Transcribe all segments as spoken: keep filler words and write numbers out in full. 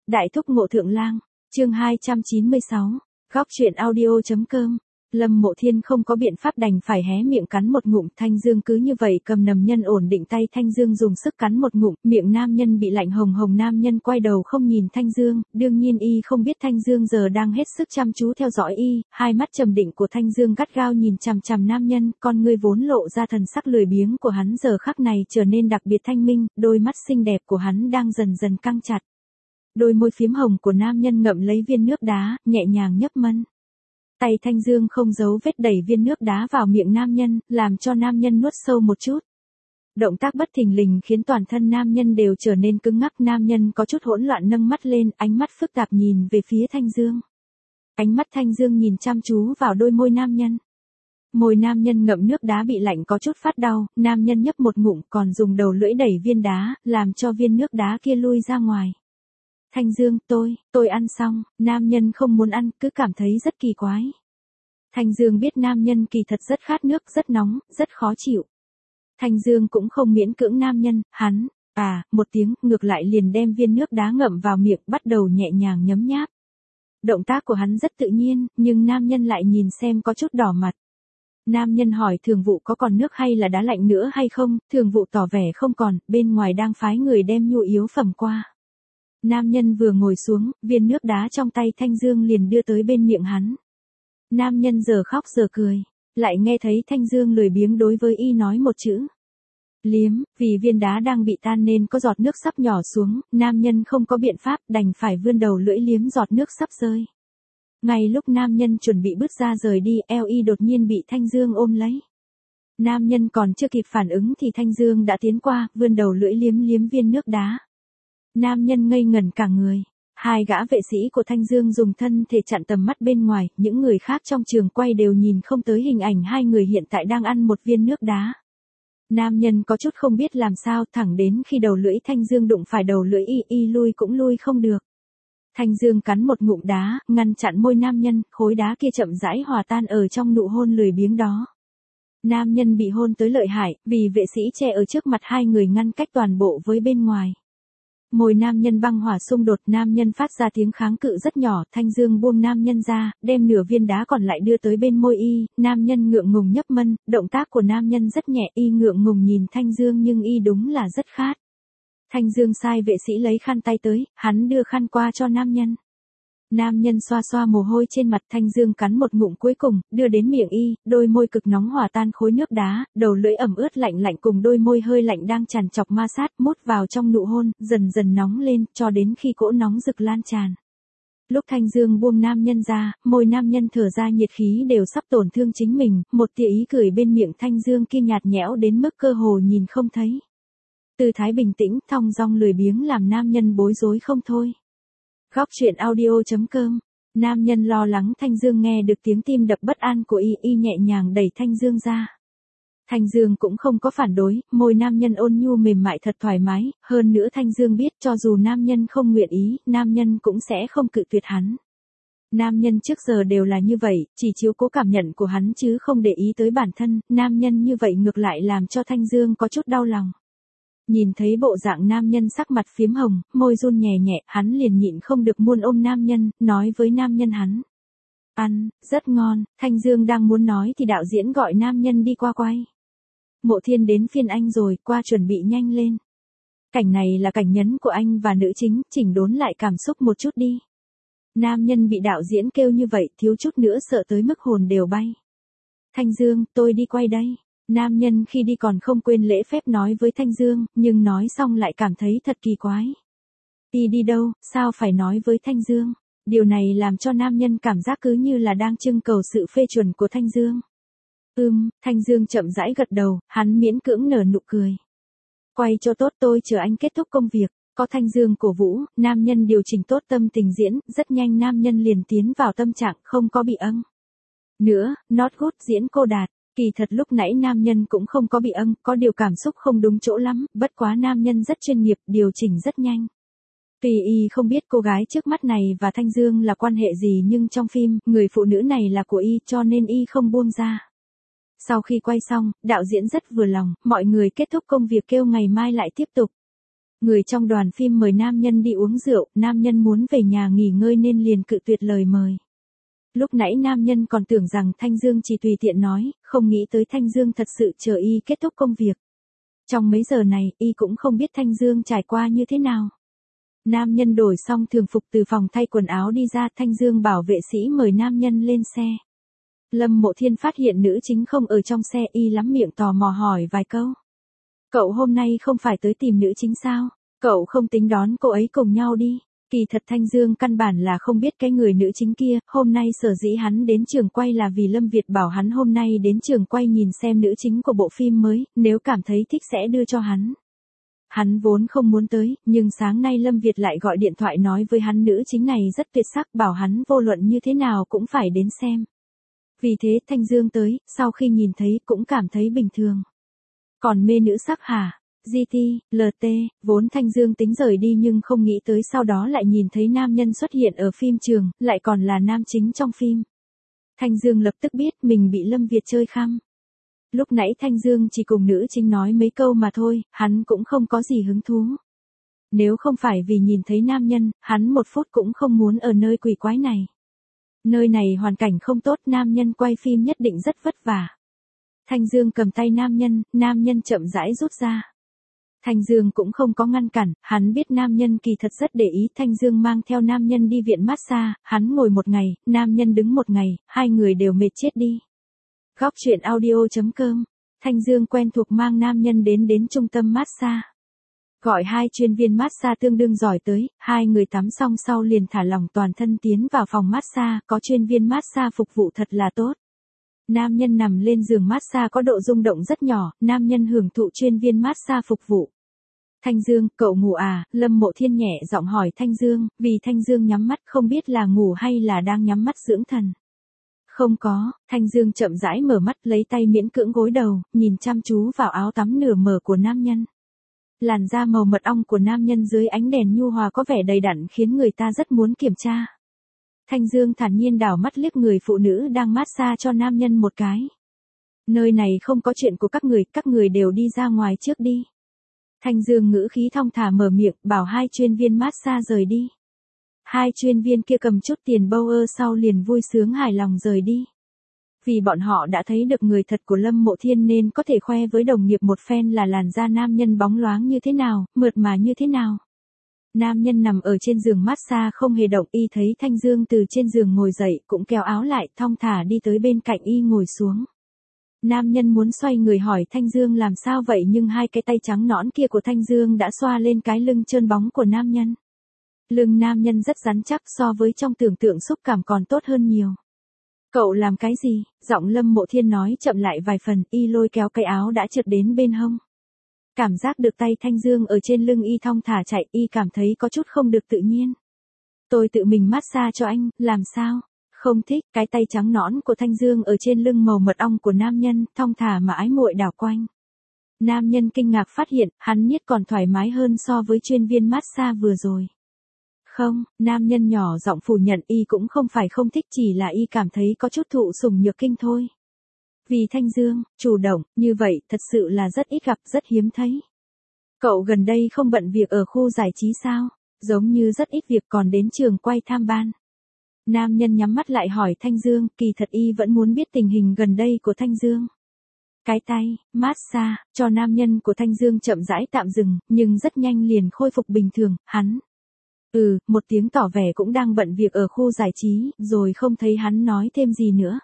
Đại thúc Ngộ Thượng Lang, chương hai trăm chín mươi sáu, góc truyện audio.com. Lâm Mộ Thiên không có biện pháp đành phải hé miệng cắn một ngụm. Thanh Dương cứ như vậy cầm nằm nhân ổn định tay. Thanh Dương dùng sức cắn một ngụm, miệng nam nhân bị lạnh hồng hồng. Nam nhân quay đầu không nhìn Thanh Dương, đương nhiên y không biết Thanh Dương giờ đang hết sức chăm chú theo dõi y. Hai mắt trầm định của Thanh Dương gắt gao nhìn chằm chằm nam nhân, con ngươi vốn lộ ra thần sắc lười biếng của hắn giờ khắc này trở nên đặc biệt thanh minh, đôi mắt xinh đẹp của hắn đang dần dần căng chặt. Đôi môi phiếm hồng của nam nhân ngậm lấy viên nước đá, nhẹ nhàng nhấp mân. Tay Thanh Dương không giấu vết đẩy viên nước đá vào miệng nam nhân, làm cho nam nhân nuốt sâu một chút. Động tác bất thình lình khiến toàn thân nam nhân đều trở nên cứng ngắc. Nam nhân có chút hỗn loạn nâng mắt lên, ánh mắt phức tạp nhìn về phía Thanh Dương. Ánh mắt Thanh Dương nhìn chăm chú vào đôi môi nam nhân. Môi nam nhân ngậm nước đá bị lạnh có chút phát đau, nam nhân nhấp một ngụm còn dùng đầu lưỡi đẩy viên đá, làm cho viên nước đá kia lui ra ngoài. Thanh Dương, tôi, tôi ăn xong. Nam nhân không muốn ăn, cứ cảm thấy rất kỳ quái. Thanh Dương biết nam nhân kỳ thật rất khát nước, rất nóng, rất khó chịu. Thanh Dương cũng không miễn cưỡng nam nhân, hắn, à, một tiếng, ngược lại liền đem viên nước đá ngậm vào miệng, bắt đầu nhẹ nhàng nhấm nháp. Động tác của hắn rất tự nhiên, nhưng nam nhân lại nhìn xem có chút đỏ mặt. Nam nhân hỏi Thường Vụ có còn nước hay là đá lạnh nữa hay không. Thường Vụ tỏ vẻ không còn, bên ngoài đang phái người đem nhu yếu phẩm qua. Nam nhân vừa ngồi xuống, viên nước đá trong tay Thanh Dương liền đưa tới bên miệng hắn. Nam nhân giờ khóc giờ cười, lại nghe thấy Thanh Dương lười biếng đối với y nói một chữ. Liếm, vì viên đá đang bị tan nên có giọt nước sắp nhỏ xuống, nam nhân không có biện pháp đành phải vươn đầu lưỡi liếm giọt nước sắp rơi. Ngay lúc nam nhân chuẩn bị bước ra rời đi, eo y đột nhiên bị Thanh Dương ôm lấy. Nam nhân còn chưa kịp phản ứng thì Thanh Dương đã tiến qua, vươn đầu lưỡi liếm liếm viên nước đá. Nam nhân ngây ngẩn cả người. Hai gã vệ sĩ của Thanh Dương dùng thân thể chặn tầm mắt bên ngoài, những người khác trong trường quay đều nhìn không tới hình ảnh hai người hiện tại đang ăn một viên nước đá. Nam nhân có chút không biết làm sao, thẳng đến khi đầu lưỡi Thanh Dương đụng phải đầu lưỡi y, y lui cũng lui không được. Thanh Dương cắn một ngụm đá, ngăn chặn môi nam nhân, khối đá kia chậm rãi hòa tan ở trong nụ hôn lười biếng đó. Nam nhân bị hôn tới lợi hại, vì vệ sĩ che ở trước mặt hai người ngăn cách toàn bộ với bên ngoài. Môi nam nhân băng hỏa xung đột, nam nhân phát ra tiếng kháng cự rất nhỏ. Thanh Dương buông nam nhân ra, đem nửa viên đá còn lại đưa tới bên môi y, nam nhân ngượng ngùng nhấp mân, động tác của nam nhân rất nhẹ, y ngượng ngùng nhìn Thanh Dương nhưng y đúng là rất khát. Thanh Dương sai vệ sĩ lấy khăn tay tới, hắn đưa khăn qua cho nam nhân. Nam nhân xoa xoa mồ hôi trên mặt. Thanh Dương cắn một ngụm cuối cùng, đưa đến miệng y, đôi môi cực nóng hòa tan khối nước đá, đầu lưỡi ẩm ướt lạnh lạnh cùng đôi môi hơi lạnh đang tràn chọc ma sát, mút vào trong nụ hôn, dần dần nóng lên, cho đến khi cỗ nóng rực lan tràn. Lúc Thanh Dương buông nam nhân ra, môi nam nhân thở ra nhiệt khí đều sắp tổn thương chính mình, một tia ý cười bên miệng Thanh Dương kia nhạt nhẽo đến mức cơ hồ nhìn không thấy. Tư thái bình tĩnh, thong dong lười biếng làm nam nhân bối rối không thôi. Góc truyện audio.com. Nam nhân lo lắng Thanh Dương nghe được tiếng tim đập bất an của y, y nhẹ nhàng đẩy Thanh Dương ra. Thanh Dương cũng không có phản đối, môi nam nhân ôn nhu mềm mại thật thoải mái, hơn nữa Thanh Dương biết cho dù nam nhân không nguyện ý, nam nhân cũng sẽ không cự tuyệt hắn. Nam nhân trước giờ đều là như vậy, chỉ chiếu cố cảm nhận của hắn chứ không để ý tới bản thân, nam nhân như vậy ngược lại làm cho Thanh Dương có chút đau lòng. Nhìn thấy bộ dạng nam nhân sắc mặt phiếm hồng, môi run nhẹ nhẹ, hắn liền nhịn không được muốn ôm nam nhân, nói với nam nhân hắn. Ăn, rất ngon. Thanh Dương đang muốn nói thì đạo diễn gọi nam nhân đi qua quay. Mộ Thiên đến phiên anh rồi, qua chuẩn bị nhanh lên. Cảnh này là cảnh nhấn của anh và nữ chính, chỉnh đốn lại cảm xúc một chút đi. Nam nhân bị đạo diễn kêu như vậy, thiếu chút nữa sợ tới mức hồn đều bay. Thanh Dương, tôi đi quay đây. Nam nhân khi đi còn không quên lễ phép nói với Thanh Dương, nhưng nói xong lại cảm thấy thật kỳ quái. Y đi đâu, sao phải nói với Thanh Dương? Điều này làm cho nam nhân cảm giác cứ như là đang trưng cầu sự phê chuẩn của Thanh Dương. Ừm, Thanh Dương chậm rãi gật đầu, hắn miễn cưỡng nở nụ cười. Quay cho tốt, tôi chờ anh kết thúc công việc. Có Thanh Dương cổ vũ, nam nhân điều chỉnh tốt tâm tình diễn, rất nhanh nam nhân liền tiến vào tâm trạng không có bị âng. Nữa, not good diễn cô đạt. Kỳ thật lúc nãy nam nhân cũng không có bị âng, có điều cảm xúc không đúng chỗ lắm, bất quá nam nhân rất chuyên nghiệp, điều chỉnh rất nhanh. Tuy y không biết cô gái trước mắt này và Thanh Dương là quan hệ gì nhưng trong phim, người phụ nữ này là của y cho nên y không buông ra. Sau khi quay xong, đạo diễn rất vừa lòng, mọi người kết thúc công việc kêu ngày mai lại tiếp tục. Người trong đoàn phim mời nam nhân đi uống rượu, nam nhân muốn về nhà nghỉ ngơi nên liền cự tuyệt lời mời. Lúc nãy nam nhân còn tưởng rằng Thanh Dương chỉ tùy tiện nói, không nghĩ tới Thanh Dương thật sự chờ y kết thúc công việc. Trong mấy giờ này, y cũng không biết Thanh Dương trải qua như thế nào. Nam nhân đổi xong thường phục từ phòng thay quần áo đi ra, Thanh Dương bảo vệ sĩ mời nam nhân lên xe. Lâm Mộ Thiên phát hiện nữ chính không ở trong xe, y lắm miệng tò mò hỏi vài câu. Cậu hôm nay không phải tới tìm nữ chính sao? Cậu không tính đón cô ấy cùng nhau đi. Kỳ thật Thanh Dương căn bản là không biết cái người nữ chính kia, hôm nay sở dĩ hắn đến trường quay là vì Lâm Việt bảo hắn hôm nay đến trường quay nhìn xem nữ chính của bộ phim mới, nếu cảm thấy thích sẽ đưa cho hắn. Hắn vốn không muốn tới, nhưng sáng nay Lâm Việt lại gọi điện thoại nói với hắn nữ chính này rất tuyệt sắc, bảo hắn vô luận như thế nào cũng phải đến xem. Vì thế Thanh Dương tới, sau khi nhìn thấy cũng cảm thấy bình thường. Còn mê nữ sắc hả? giê tê, lờ tê, vốn Thanh Dương tính rời đi nhưng không nghĩ tới sau đó lại nhìn thấy nam nhân xuất hiện ở phim trường, lại còn là nam chính trong phim. Thanh Dương lập tức biết mình bị Lâm Việt chơi khăm. Lúc nãy Thanh Dương chỉ cùng nữ chính nói mấy câu mà thôi, hắn cũng không có gì hứng thú. Nếu không phải vì nhìn thấy nam nhân, hắn một phút cũng không muốn ở nơi quỷ quái này. Nơi này hoàn cảnh không tốt, nam nhân quay phim nhất định rất vất vả. Thanh Dương cầm tay nam nhân, nam nhân chậm rãi rút ra. Thanh Dương cũng không có ngăn cản, hắn biết nam nhân kỳ thật rất để ý. Thanh Dương mang theo nam nhân đi viện massage, hắn ngồi một ngày, nam nhân đứng một ngày, hai người đều mệt chết đi. Góc truyện audio chấm com, Thanh Dương quen thuộc mang nam nhân đến đến trung tâm massage. Gọi hai chuyên viên massage tương đương giỏi tới, hai người tắm xong sau liền thả lỏng toàn thân tiến vào phòng massage, có chuyên viên massage phục vụ thật là tốt. Nam nhân nằm lên giường massage có độ rung động rất nhỏ, nam nhân hưởng thụ chuyên viên massage phục vụ. Thanh Dương, cậu ngủ à? Lâm Mộ Thiên nhẹ giọng hỏi Thanh Dương, vì Thanh Dương nhắm mắt không biết là ngủ hay là đang nhắm mắt dưỡng thần. Không có, Thanh Dương chậm rãi mở mắt lấy tay miễn cưỡng gối đầu, nhìn chăm chú vào áo tắm nửa mở của nam nhân. Làn da màu mật ong của nam nhân dưới ánh đèn nhu hòa có vẻ đầy đặn khiến người ta rất muốn kiểm tra. Thanh Dương thản nhiên đảo mắt liếc người phụ nữ đang massage cho nam nhân một cái. Nơi này không có chuyện của các người, các người đều đi ra ngoài trước đi. Thanh Dương ngữ khí thong thả mở miệng, bảo hai chuyên viên massage rời đi. Hai chuyên viên kia cầm chút tiền bâu ơ sau liền vui sướng hài lòng rời đi. Vì bọn họ đã thấy được người thật của Lâm Mộ Thiên nên có thể khoe với đồng nghiệp một phen là làn da nam nhân bóng loáng như thế nào, mượt mà như thế nào. Nam nhân nằm ở trên giường massage không hề động, y thấy Thanh Dương từ trên giường ngồi dậy cũng kéo áo lại, thong thả đi tới bên cạnh y ngồi xuống. Nam nhân muốn xoay người hỏi Thanh Dương làm sao vậy nhưng hai cái tay trắng nõn kia của Thanh Dương đã xoa lên cái lưng trơn bóng của nam nhân. Lưng nam nhân rất rắn chắc, so với trong tưởng tượng xúc cảm còn tốt hơn nhiều. Cậu làm cái gì? Giọng Lâm Mộ Thiên nói chậm lại vài phần, y lôi kéo cái áo đã trượt đến bên hông. Cảm giác được tay Thanh Dương ở trên lưng y thong thả chạy, y cảm thấy có chút không được tự nhiên. Tôi tự mình massage cho anh, làm sao? Không thích. Cái tay trắng nõn của Thanh Dương ở trên lưng màu mật ong của nam nhân, thong thả mà ái muội đảo quanh. Nam nhân kinh ngạc phát hiện, hắn niết còn thoải mái hơn so với chuyên viên massage vừa rồi. Không, nam nhân nhỏ giọng phủ nhận, y cũng không phải không thích, chỉ là y cảm thấy có chút thụ sủng nhược kinh thôi. Vì Thanh Dương, chủ động, như vậy thật sự là rất ít gặp, rất hiếm thấy. Cậu gần đây không bận việc ở khu giải trí sao? Giống như rất ít việc, còn đến trường quay tham ban. Nam nhân nhắm mắt lại hỏi Thanh Dương, kỳ thật y vẫn muốn biết tình hình gần đây của Thanh Dương. Cái tay, massage, cho nam nhân của Thanh Dương chậm rãi tạm dừng, nhưng rất nhanh liền khôi phục bình thường, hắn. Ừ, một tiếng tỏ vẻ cũng đang bận việc ở khu giải trí, rồi không thấy hắn nói thêm gì nữa.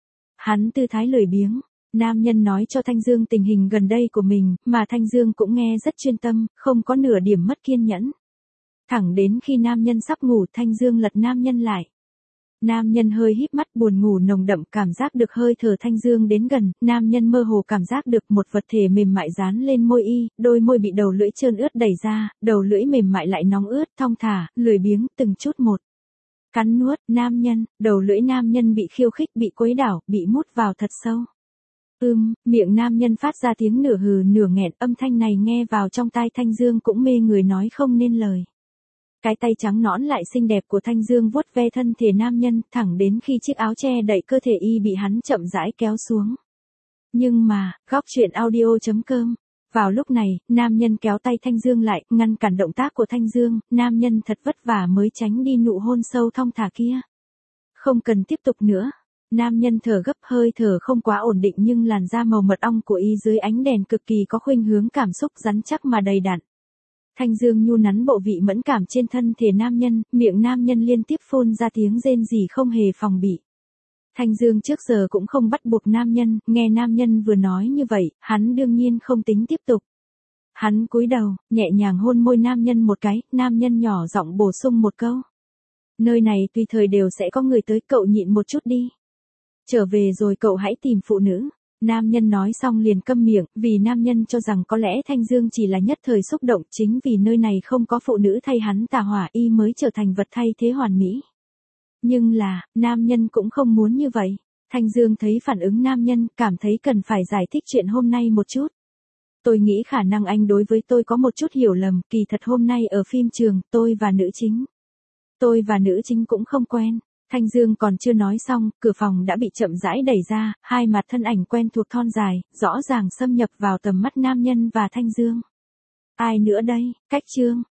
Hắn tư thái lười biếng, nam nhân nói cho Thanh Dương tình hình gần đây của mình, mà Thanh Dương cũng nghe rất chuyên tâm, không có nửa điểm mất kiên nhẫn. Thẳng đến khi nam nhân sắp ngủ, Thanh Dương lật nam nhân lại. Nam nhân hơi híp mắt, buồn ngủ nồng đậm, cảm giác được hơi thở Thanh Dương đến gần, nam nhân mơ hồ cảm giác được một vật thể mềm mại dán lên môi y, đôi môi bị đầu lưỡi trơn ướt đẩy ra, đầu lưỡi mềm mại lại nóng ướt, thong thả, lười biếng, từng chút một. Cắn nuốt, nam nhân, đầu lưỡi nam nhân bị khiêu khích, bị quấy đảo, bị mút vào thật sâu. Ưm, miệng nam nhân phát ra tiếng nửa hừ nửa nghẹn, âm thanh này nghe vào trong tai Thanh Dương cũng mê người nói không nên lời. Cái tay trắng nõn lại xinh đẹp của Thanh Dương vuốt ve thân thể nam nhân, thẳng đến khi chiếc áo che đậy cơ thể y bị hắn chậm rãi kéo xuống. Nhưng mà, góc truyện audio chấm com Vào lúc này, nam nhân kéo tay Thanh Dương lại, ngăn cản động tác của Thanh Dương, nam nhân thật vất vả mới tránh đi nụ hôn sâu thong thả kia. Không cần tiếp tục nữa. Nam nhân thở gấp, hơi thở không quá ổn định nhưng làn da màu mật ong của y dưới ánh đèn cực kỳ có khuynh hướng cảm xúc rắn chắc mà đầy đặn. Thanh Dương nhu nắn bộ vị mẫn cảm trên thân thể nam nhân, miệng nam nhân liên tiếp phun ra tiếng rên rỉ không hề phòng bị. Thanh Dương trước giờ cũng không bắt buộc nam nhân, nghe nam nhân vừa nói như vậy, hắn đương nhiên không tính tiếp tục. Hắn cúi đầu, nhẹ nhàng hôn môi nam nhân một cái, nam nhân nhỏ giọng bổ sung một câu. Nơi này tùy thời đều sẽ có người tới, cậu nhịn một chút đi. Trở về rồi cậu hãy tìm phụ nữ. Nam nhân nói xong liền câm miệng, vì nam nhân cho rằng có lẽ Thanh Dương chỉ là nhất thời xúc động, chính vì nơi này không có phụ nữ thay hắn tà hỏa y mới trở thành vật thay thế hoàn mỹ. Nhưng là, nam nhân cũng không muốn như vậy. Thanh Dương thấy phản ứng nam nhân, cảm thấy cần phải giải thích chuyện hôm nay một chút. Tôi nghĩ khả năng anh đối với tôi có một chút hiểu lầm, kỳ thật hôm nay ở phim trường, tôi và nữ chính. Tôi và nữ chính cũng không quen. Thanh Dương còn chưa nói xong, cửa phòng đã bị chậm rãi đẩy ra, hai mặt thân ảnh quen thuộc thon dài, rõ ràng xâm nhập vào tầm mắt nam nhân và Thanh Dương. Ai nữa đây, Cách Trương.